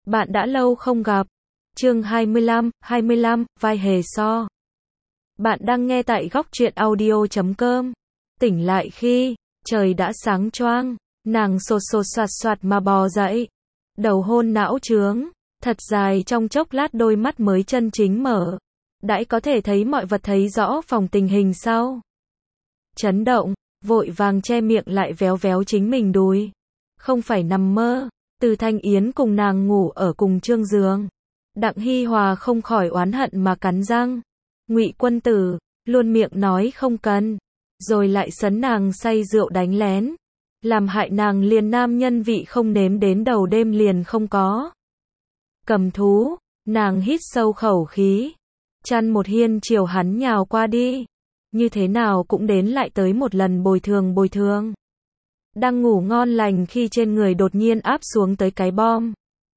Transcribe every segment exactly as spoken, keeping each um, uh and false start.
Bạn đã lâu không gặp. Chương hai mươi lăm, hai mươi lăm, vai hề so. Bạn đang nghe tại góc truyện audio chấm com. Tỉnh lại khi trời đã sáng choang, nàng sột sột soạt soạt mà bò dậy. Đầu hôn não trướng, thật dài trong chốc lát đôi mắt mới chân chính mở. Đãi có thể thấy mọi vật, thấy rõ phòng tình hình sau. Chấn động, vội vàng che miệng lại véo véo chính mình đùi. Không phải nằm mơ. Từ Thanh Yến cùng nàng ngủ ở cùng trương giường. Đặng Hi Hòa không khỏi oán hận mà cắn răng. Ngụy quân tử, luôn miệng nói không cần, rồi lại sấn nàng say rượu đánh lén. Làm hại nàng liền nam nhân vị không nếm đến đầu đêm liền không có. Cầm thú, nàng hít sâu khẩu khí. Chăn một hiên chiều hắn nhào qua đi. Như thế nào cũng đến lại tới một lần bồi thường bồi thường. Đang ngủ ngon lành khi trên người đột nhiên áp xuống tới cái bom.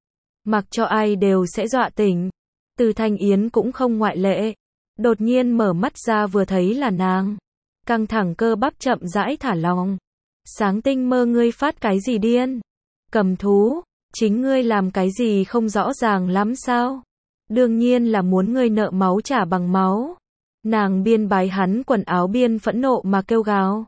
Mặc cho ai đều sẽ dọa tỉnh. Từ Thanh Yến cũng không ngoại lệ. Đột nhiên mở mắt ra vừa thấy là nàng. Căng thẳng cơ bắp chậm rãi thả lỏng. Sáng tinh mơ, ngươi phát cái gì điên? Cầm thú, chính ngươi làm cái gì không rõ ràng lắm sao? Đương nhiên là muốn ngươi nợ máu trả bằng máu. Nàng biên bái hắn quần áo biên phẫn nộ mà kêu gào.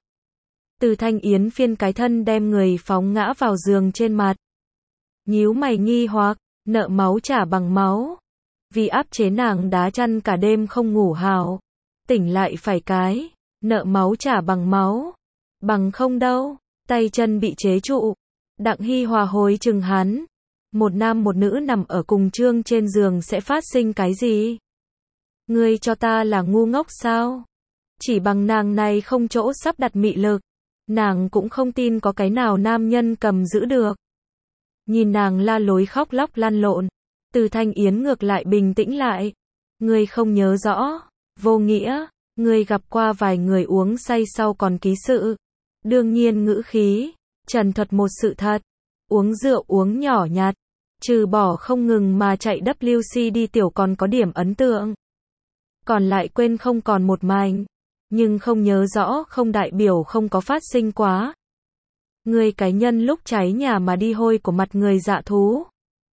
Từ Thanh Yến phiên cái thân đem người phóng ngã vào giường trên mặt. Nhíu mày nghi hoặc, nợ máu trả bằng máu. Vì áp chế nàng đá chăn cả đêm không ngủ hảo. Tỉnh lại phải cái, nợ máu trả bằng máu. Bằng không đâu, tay chân bị chế trụ. Đặng Hi Hòa hối chừng hắn. Một nam một nữ nằm ở cùng trương trên giường sẽ phát sinh cái gì? Ngươi cho ta là ngu ngốc sao? Chỉ bằng nàng này không chỗ sắp đặt mị lực. Nàng cũng không tin có cái nào nam nhân cầm giữ được. Nhìn nàng la lối khóc lóc lăn lộn. Từ Thanh Yến ngược lại bình tĩnh lại. Ngươi không nhớ rõ. Vô nghĩa. Ngươi gặp qua vài người uống say sau còn ký sự. Đương nhiên ngữ khí. Trần thuật một sự thật. Uống rượu uống nhỏ nhặt. Trừ bỏ không ngừng mà chạy W C đi tiểu còn có điểm ấn tượng. Còn lại quên không còn một mảnh. Nhưng không nhớ rõ không đại biểu không có phát sinh quá. Ngươi cái nhân lúc cháy nhà mà đi hôi của mặt người dạ thú.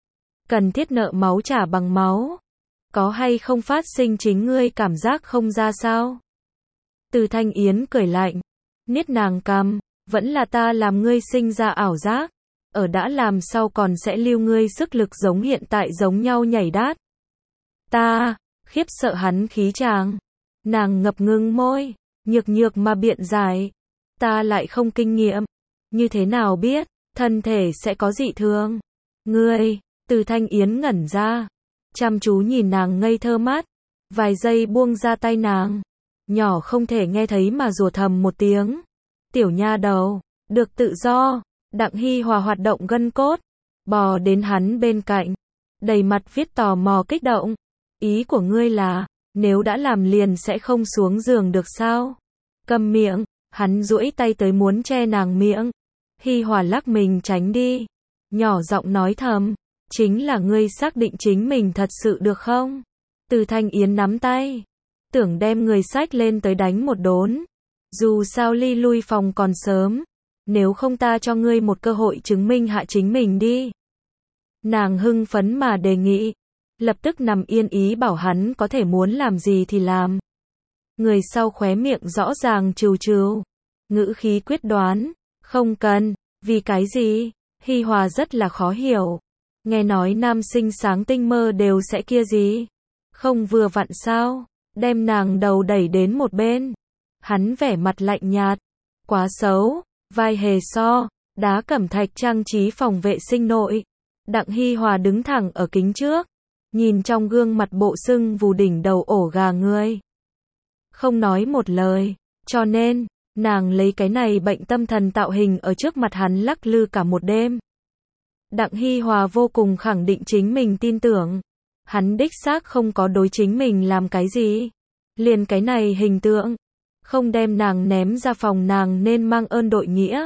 Cần thiết nợ máu trả bằng máu. Có hay không phát sinh chính ngươi cảm giác không ra sao? Từ Thanh Yến cười lạnh. Niết nàng cằm, vẫn là ta làm ngươi sinh ra ảo giác. Ở đã làm sau còn sẽ lưu ngươi sức lực giống hiện tại giống nhau nhảy đát. Ta, khiếp sợ hắn khí tràng. Nàng ngập ngừng môi, nhược nhược mà biện giải. Ta lại không kinh nghiệm. Như thế nào biết, thân thể sẽ có dị thường? Ngươi, Từ Thanh Yến ngẩn ra. Chăm chú nhìn nàng ngây thơ mắt. Vài giây buông ra tay nàng. Nhỏ không thể nghe thấy mà rủa thầm một tiếng. Tiểu nha đầu, được tự do. Đặng Hi Hòa hoạt động gân cốt. Bò đến hắn bên cạnh. Đầy mặt viết tò mò kích động. Ý của ngươi là, nếu đã làm liền sẽ không xuống giường được sao? Câm miệng, hắn duỗi tay tới muốn che nàng miệng. Hi Hòa lắc mình tránh đi. Nhỏ giọng nói thầm, chính là ngươi xác định chính mình thật sự được không? Từ Thanh Yến nắm tay. Tưởng đem người xách lên tới đánh một đốn. Dù sao ly lui phòng còn sớm. Nếu không ta cho ngươi một cơ hội chứng minh hạ chính mình đi. Nàng hưng phấn mà đề nghị. Lập tức nằm yên ý bảo hắn có thể muốn làm gì thì làm. Người sau khóe miệng rõ ràng trừ trừ. Ngữ khí quyết đoán. Không cần. Vì cái gì? Hi Hòa rất là khó hiểu. Nghe nói nam sinh sáng tinh mơ đều sẽ kia gì? Không vừa vặn sao? Đem nàng đầu đẩy đến một bên. Hắn vẻ mặt lạnh nhạt. Quá xấu. Vai hề so. Đá cẩm thạch trang trí phòng vệ sinh nội. Đặng Hi Hòa đứng thẳng ở kính trước. Nhìn trong gương mặt bộ sưng vù đỉnh đầu ổ gà ngươi. Không nói một lời. Cho nên, nàng lấy cái này bệnh tâm thần tạo hình ở trước mặt hắn lắc lư cả một đêm. Đặng Hi Hòa vô cùng khẳng định chính mình tin tưởng. Hắn đích xác không có đối chính mình làm cái gì. Liền cái này hình tượng. Không đem nàng ném ra phòng nàng nên mang ơn đội nghĩa.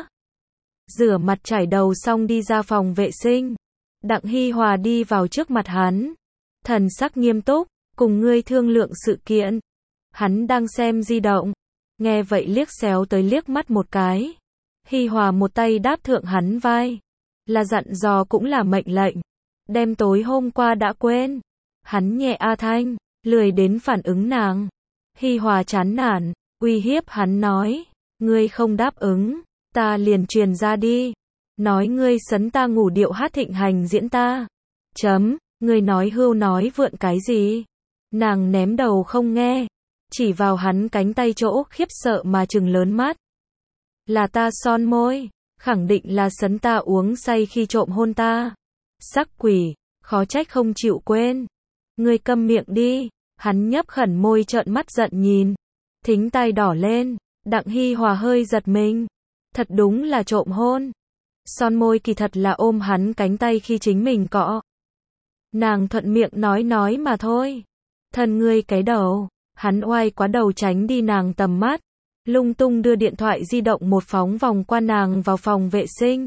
Rửa mặt chải đầu xong đi ra phòng vệ sinh. Đặng Hi Hòa đi vào trước mặt hắn. Thần sắc nghiêm túc, cùng ngươi thương lượng sự kiện. Hắn đang xem di động. Nghe vậy liếc xéo tới liếc mắt một cái. Hi Hòa một tay đáp thượng hắn vai. Là dặn dò cũng là mệnh lệnh. Đêm tối hôm qua đã quên. Hắn nhẹ a thanh, lười đến phản ứng nàng. Hi Hòa chán nản, uy hiếp hắn nói, ngươi không đáp ứng, ta liền truyền ra đi. Nói ngươi sấn ta ngủ điệu hát thịnh hành diễn ta. Chấm, ngươi nói hưu nói vượn cái gì? Nàng ném đầu không nghe, chỉ vào hắn cánh tay chỗ khiếp sợ mà trừng lớn mắt. Là ta son môi, khẳng định là sấn ta uống say khi trộm hôn ta. Sắc quỷ, khó trách không chịu quên. Ngươi câm miệng đi. Hắn nhấp khẩn môi trợn mắt giận nhìn. Thính tai đỏ lên, Đặng Hi Hòa hơi giật mình. Thật đúng là trộm hôn. Son môi kỳ thật là ôm hắn cánh tay khi chính mình cọ. Nàng thuận miệng nói nói mà thôi. Thân ngươi cái đầu. Hắn oai quá đầu tránh đi nàng tầm mắt. Lung tung đưa điện thoại di động một phóng vòng qua nàng vào phòng vệ sinh.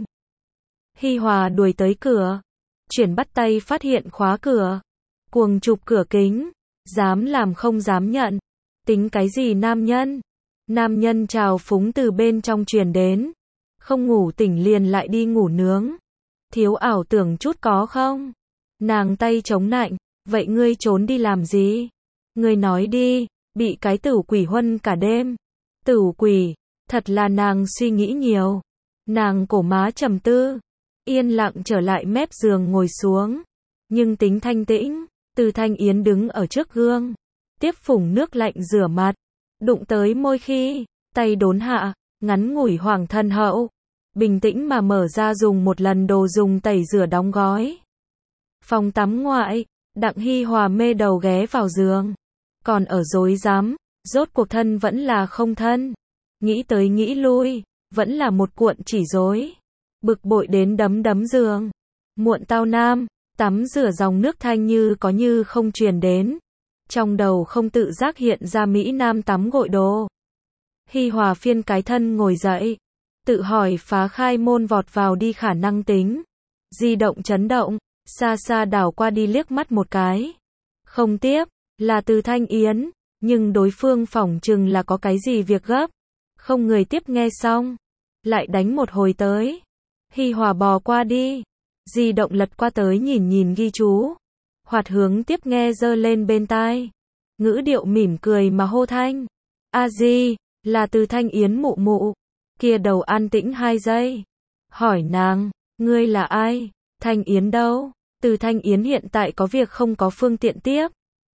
Hi Hòa đuổi tới cửa. Chuyển bắt tay phát hiện khóa cửa. Cuồng chụp cửa kính. Dám làm không dám nhận. Tính cái gì nam nhân? Nam nhân trào phúng từ bên trong truyền đến. Không ngủ tỉnh liền lại đi ngủ nướng. Thiếu ảo tưởng chút có không? Nàng tay chống nạnh. Vậy ngươi trốn đi làm gì? Ngươi nói đi. Bị cái tửu quỷ huân cả đêm. Tửu quỷ. Thật là nàng suy nghĩ nhiều. Nàng cổ má trầm tư. Yên lặng trở lại mép giường ngồi xuống. Nhưng tính thanh tĩnh. Từ Thanh Yến đứng ở trước gương. Tiếp phủng nước lạnh rửa mặt. Đụng tới môi khi. Tay đốn hạ. Ngắn ngủi hoàng thân hậu. Bình tĩnh mà mở ra dùng một lần đồ dùng tẩy rửa đóng gói. Phòng tắm ngoại. Đặng Hi Hòa mê đầu ghé vào giường. Còn ở rối rắm. Rốt cuộc thân vẫn là không thân. Nghĩ tới nghĩ lui. Vẫn là một cuộn chỉ rối. Bực bội đến đấm đấm giường. Muộn tao nam. Tắm rửa dòng nước thanh như có như không truyền đến. Trong đầu không tự giác hiện ra Mỹ Nam tắm gội đồ. Hi Hòa phiên cái thân ngồi dậy. Tự hỏi phá khai môn vọt vào đi khả năng tính. Di động chấn động. Xa xa đảo qua đi liếc mắt một cái. Không tiếp. Là từ Thanh Yến. Nhưng đối phương phỏng chừng là có cái gì việc gấp. Không người tiếp nghe xong. Lại đánh một hồi tới. Hi Hòa bò qua đi. Di động lật qua tới nhìn nhìn ghi chú. Hoạt hướng tiếp nghe giơ lên bên tai. Ngữ điệu mỉm cười mà hô thanh. A Di, là từ Thanh Yến mụ mụ. Kia đầu an tĩnh hai giây. Hỏi nàng, ngươi là ai? Thanh Yến đâu? Từ Thanh Yến hiện tại có việc không có phương tiện tiếp.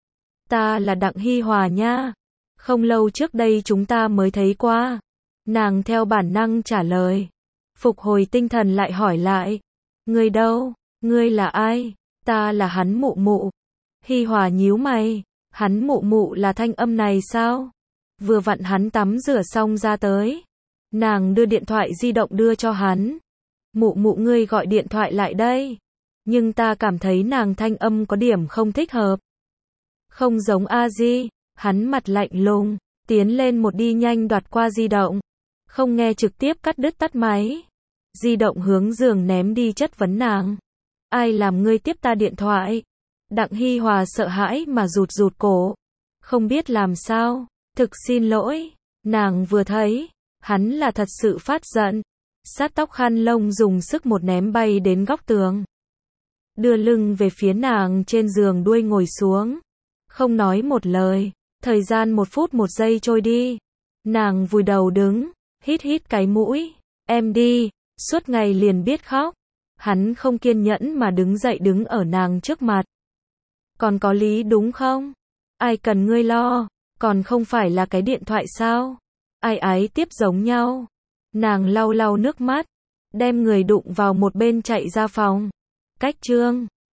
Ta là Đặng Hi Hòa nha. Không lâu trước đây chúng ta mới thấy qua. Nàng theo bản năng trả lời. Phục hồi tinh thần lại hỏi lại. Ngươi đâu? Ngươi là ai? Ta là hắn mụ mụ. Hi Hòa nhíu mày. Hắn mụ mụ là thanh âm này sao? Vừa vặn hắn tắm rửa xong ra tới. Nàng đưa điện thoại di động đưa cho hắn. Mụ mụ ngươi gọi điện thoại lại đây. Nhưng ta cảm thấy nàng thanh âm có điểm không thích hợp. Không giống A Di. Hắn mặt lạnh lùng. Tiến lên một đi nhanh đoạt qua di động. Không nghe trực tiếp cắt đứt tắt máy. Di động hướng giường ném đi chất vấn nàng. Ai làm ngươi tiếp ta điện thoại? Đặng Hi Hòa sợ hãi mà rụt rụt cổ. Không biết làm sao. Thực xin lỗi. Nàng vừa thấy. Hắn là thật sự phát giận. Sát tóc khăn lông dùng sức một ném bay đến góc tường. Đưa lưng về phía nàng trên giường đuôi ngồi xuống. Không nói một lời. Thời gian một phút một giây trôi đi. Nàng vùi đầu đứng. Hít hít cái mũi. Em đi. Suốt ngày liền biết khóc. Hắn không kiên nhẫn mà đứng dậy đứng ở nàng trước mặt. Còn có lý đúng không? Ai cần ngươi lo? Còn không phải là cái điện thoại sao? Ai ái tiếp giống nhau. Nàng lau lau nước mắt. Đem người đụng vào một bên chạy ra phòng. Cách chương